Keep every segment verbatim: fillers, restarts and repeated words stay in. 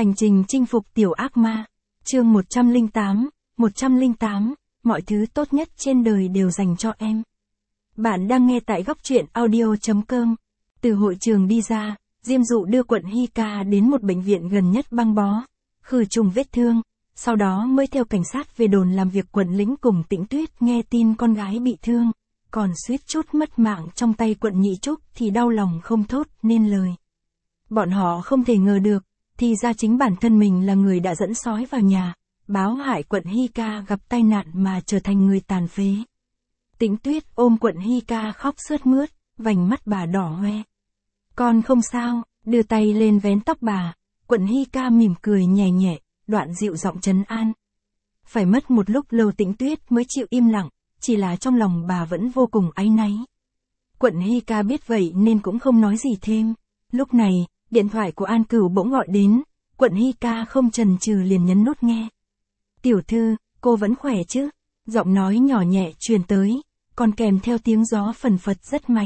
Hành trình chinh phục tiểu ác ma. Chương một trăm lẻ tám, một trăm lẻ tám, mọi thứ tốt nhất trên đời đều dành cho em. Bạn đang nghe tại góc truyện audio chấm com. Từ hội trường đi ra, Diêm Dụ đưa Quận Hy Ca đến một bệnh viện gần nhất băng bó, khử trùng vết thương, sau đó mới theo cảnh sát về đồn làm việc. Quận Lĩnh cùng Tĩnh Tuyết nghe tin con gái bị thương, còn suýt chút mất mạng trong tay Quận Nhị Trúc thì đau lòng không thốt nên lời. Bọn họ không thể ngờ được, thì ra chính bản thân mình là người đã dẫn sói vào nhà, báo hại Quận Hy Ca gặp tai nạn mà trở thành người tàn phế. Tĩnh Tuyết ôm Quận Hy Ca khóc sướt mướt, vành mắt bà đỏ hoe. Con không sao, đưa tay lên vén tóc bà. Quận Hy Ca mỉm cười nhẹ nhẹ, đoạn dịu giọng trấn an. Phải mất một lúc lâu Tĩnh Tuyết mới chịu im lặng, chỉ là trong lòng bà vẫn vô cùng áy náy. Quận Hy Ca biết vậy nên cũng không nói gì thêm. Lúc này, điện thoại của An Cửu bỗng gọi đến, Quận Hy Ca không chần chừ liền nhấn nút nghe. Tiểu thư, cô vẫn khỏe chứ? Giọng nói nhỏ nhẹ truyền tới, còn kèm theo tiếng gió phần phật rất mạnh.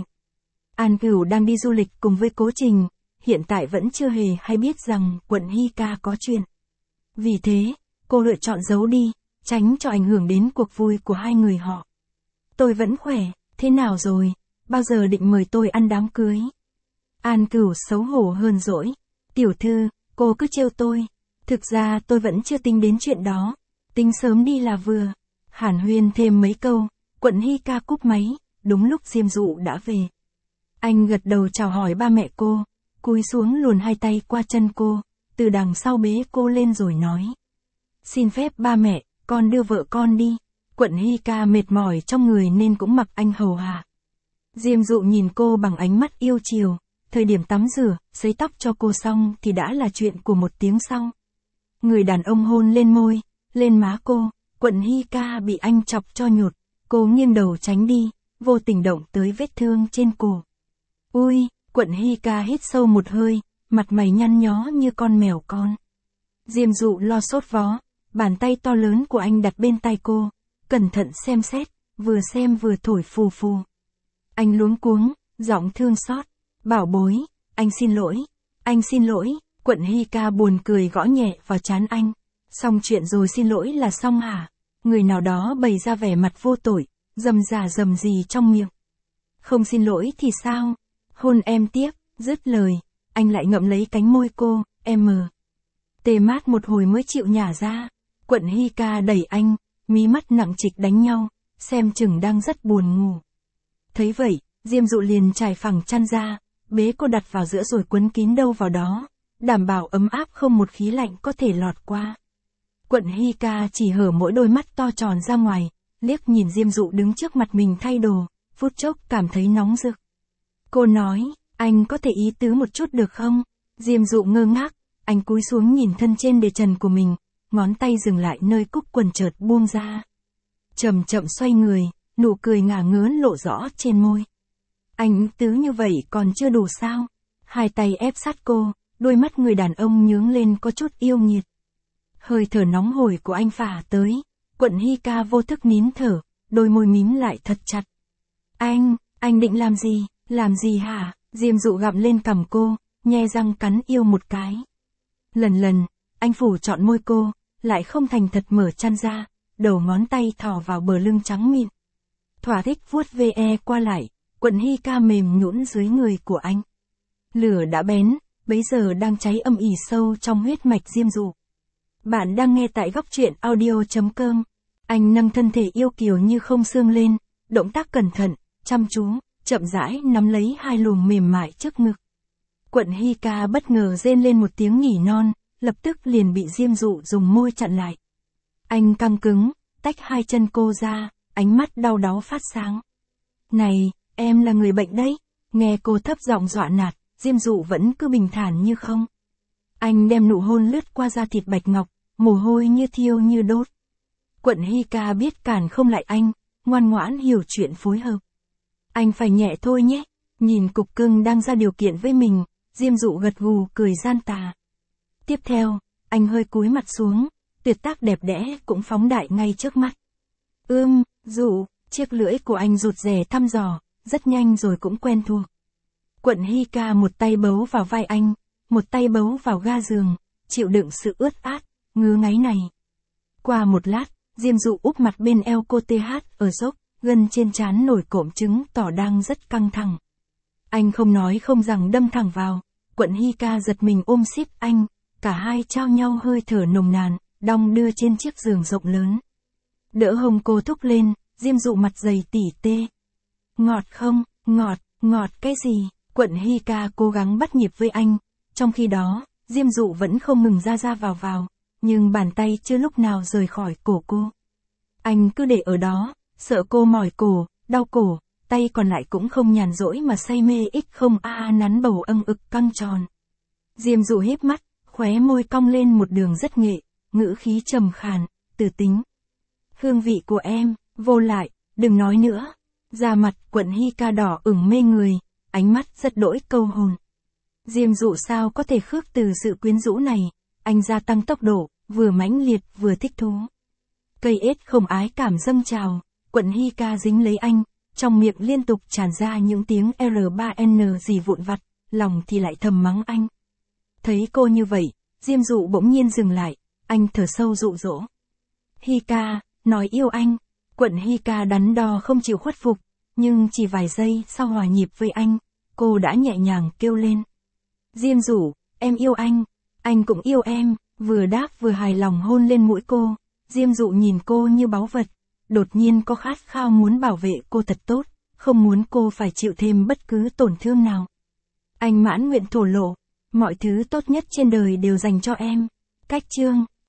An Cửu đang đi du lịch cùng với Cố Trình, hiện tại vẫn chưa hề hay biết rằng Quận Hy Ca có chuyện. Vì thế, cô lựa chọn giấu đi, tránh cho ảnh hưởng đến cuộc vui của hai người họ. Tôi vẫn khỏe, thế nào rồi? Bao giờ định mời tôi ăn đám cưới? An Cửu xấu hổ hơn dỗi. Tiểu thư, cô cứ trêu tôi. Thực ra tôi vẫn chưa tính đến chuyện đó. Tính sớm đi là vừa. Hàn huyên thêm mấy câu, Quận Hy Ca cúp máy, đúng lúc Diêm Dụ đã về. Anh gật đầu chào hỏi ba mẹ cô, cúi xuống luồn hai tay qua chân cô, từ đằng sau bế cô lên rồi nói. Xin phép ba mẹ, con đưa vợ con đi. Quận Hy Ca mệt mỏi trong người nên cũng mặc anh hầu hạ. Diêm Dụ nhìn cô bằng ánh mắt yêu chiều. Thời điểm tắm rửa, sấy tóc cho cô xong thì đã là chuyện của một tiếng sau. Người đàn ông hôn lên môi, lên má cô, Quận Hy Ca bị anh chọc cho nhột. Cô nghiêng đầu tránh đi, vô tình động tới vết thương trên cổ. Ui, Quận Hy Ca hít sâu một hơi, mặt mày nhăn nhó như con mèo con. Diêm Dụ lo sốt vó, bàn tay to lớn của anh đặt bên tai cô, cẩn thận xem xét, vừa xem vừa thổi phù phù. Anh luống cuống, giọng thương xót. Bảo bối, anh xin lỗi, anh xin lỗi. Quận Hy Ca buồn cười gõ nhẹ vào trán anh. Xong chuyện rồi xin lỗi là xong hả? Người nào đó bày ra vẻ mặt vô tội, rầm rà rầm rì trong miệng. Không xin lỗi thì sao? Hôn em tiếp. Dứt lời, anh lại ngậm lấy cánh môi cô, em mờ. Tê mát một hồi mới chịu nhả ra. Quận Hy Ca đẩy anh, mí mắt nặng trịch đánh nhau, xem chừng đang rất buồn ngủ. Thấy vậy, Diêm Dụ liền trải phẳng chăn ra, bế cô đặt vào giữa rồi quấn kín đâu vào đó, đảm bảo ấm áp không một khí lạnh có thể lọt qua. Quận Hy Ca chỉ hở mỗi đôi mắt to tròn ra ngoài, liếc nhìn Diêm Dụ đứng trước mặt mình thay đồ, phút chốc cảm thấy nóng rực. Cô nói, anh có thể ý tứ một chút được không? Diêm Dụ ngơ ngác, anh cúi xuống nhìn thân trên đề trần của mình, ngón tay dừng lại nơi cúc quần chợt buông ra. Chậm chậm xoay người, nụ cười ngả ngớn lộ rõ trên môi. Anh tứ như vậy còn chưa đủ sao? Hai tay ép sát cô, đôi mắt người đàn ông nhướng lên có chút yêu nghiệt. Hơi thở nóng hổi của anh phả tới, Quận Hy Ca vô thức nín thở, đôi môi mím lại thật chặt. Anh, anh định làm gì, làm gì hả? Diêm Dụ gặm lên cằm cô, nhe răng cắn yêu một cái. Lần lần, anh phủ trọn môi cô, lại không thành thật mở chăn ra, đầu ngón tay thò vào bờ lưng trắng mịn. Thỏa thích vuốt ve qua lại. Quận Hy Ca mềm nhũn dưới người của anh. Lửa đã bén, bấy giờ đang cháy âm ỉ sâu trong huyết mạch Diêm Dụ. Bạn đang nghe tại góc truyện audio chấm com. Anh nâng thân thể yêu kiều như không xương lên, động tác cẩn thận, chăm chú, chậm rãi nắm lấy hai luồng mềm mại trước ngực. Quận Hy Ca bất ngờ rên lên một tiếng nhỉ non, lập tức liền bị Diêm Dụ dùng môi chặn lại. Anh căng cứng, tách hai chân cô ra, ánh mắt đau đáu phát sáng. Này, em là người bệnh đấy. Nghe cô thấp giọng dọa nạt, Diêm Dụ vẫn cứ bình thản như không. Anh đem nụ hôn lướt qua da thịt bạch ngọc, mồ hôi như thiêu như đốt. Quận Hy Ca biết cản không lại anh, ngoan ngoãn hiểu chuyện phối hợp. Anh phải nhẹ thôi nhé. Nhìn cục cưng đang ra điều kiện với mình, Diêm Dụ gật gù cười gian tà. Tiếp theo, anh hơi cúi mặt xuống, tuyệt tác đẹp đẽ cũng phóng đại ngay trước mắt. Ưm, Dụ, chiếc lưỡi của anh rụt rè thăm dò, rất nhanh rồi cũng quen thuộc. Quận Hy Ca một tay bấu vào vai anh, một tay bấu vào ga giường, chịu đựng sự ướt át, ngứa ngáy này. Qua một lát, Diêm Dụ úp mặt bên eo cô tê hát ở dốc, gân trên trán nổi cộm chứng tỏ đang rất căng thẳng. Anh không nói không rằng đâm thẳng vào, Quận Hy Ca giật mình ôm xít anh, cả hai trao nhau hơi thở nồng nàn, đong đưa trên chiếc giường rộng lớn. Đỡ hông cô thúc lên, Diêm Dụ mặt dày tỉ tê. Ngọt không, ngọt, ngọt cái gì? Quận Hy Ca cố gắng bắt nhịp với anh, trong khi đó, Diêm Dụ vẫn không ngừng ra ra vào vào, nhưng bàn tay chưa lúc nào rời khỏi cổ cô. Anh cứ để ở đó, sợ cô mỏi cổ, đau cổ, tay còn lại cũng không nhàn rỗi mà say mê ít không a a nắn bầu âng ực căng tròn. Diêm Dụ híp mắt, khóe môi cong lên một đường rất nghệ, ngữ khí trầm khàn, từ tính. Hương vị của em, vô lại, đừng nói nữa. Da mặt Quận Hy Ca đỏ ửng mê người, ánh mắt rất đỗi câu hồn. Diêm Dụ sao có thể khước từ sự quyến rũ này, anh gia tăng tốc độ, vừa mãnh liệt vừa thích thú. Cây ết không ái cảm dâng trào, Quận Hy Ca dính lấy anh, trong miệng liên tục tràn ra những tiếng R ba N gì vụn vặt, lòng thì lại thầm mắng anh. Thấy cô như vậy, Diêm Dụ bỗng nhiên dừng lại, anh thở sâu dụ dỗ. Hy Ca, nói yêu anh. Quận Hy Ca đắn đo không chịu khuất phục, nhưng chỉ vài giây sau hòa nhịp với anh, cô đã nhẹ nhàng kêu lên. Diêm Dụ, em yêu anh, anh cũng yêu em, vừa đáp vừa hài lòng hôn lên mũi cô. Diêm Dụ nhìn cô như báu vật, đột nhiên có khát khao muốn bảo vệ cô thật tốt, không muốn cô phải chịu thêm bất cứ tổn thương nào. Anh mãn nguyện thổ lộ, mọi thứ tốt nhất trên đời đều dành cho em. Cách chương